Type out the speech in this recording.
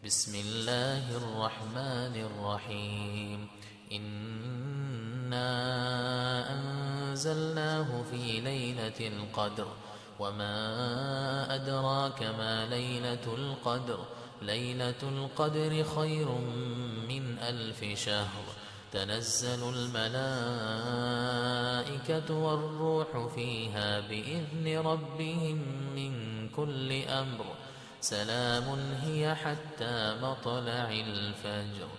بسم الله الرحمن الرحيم إنا أنزلناه في ليلة القدر وما أدراك ما ليلة القدر ليلة القدر خير من 1000 شهر تنزل الملائكة والروح فيها بإذن ربهم من كل أمر سلام هي حتى مطلع الفجر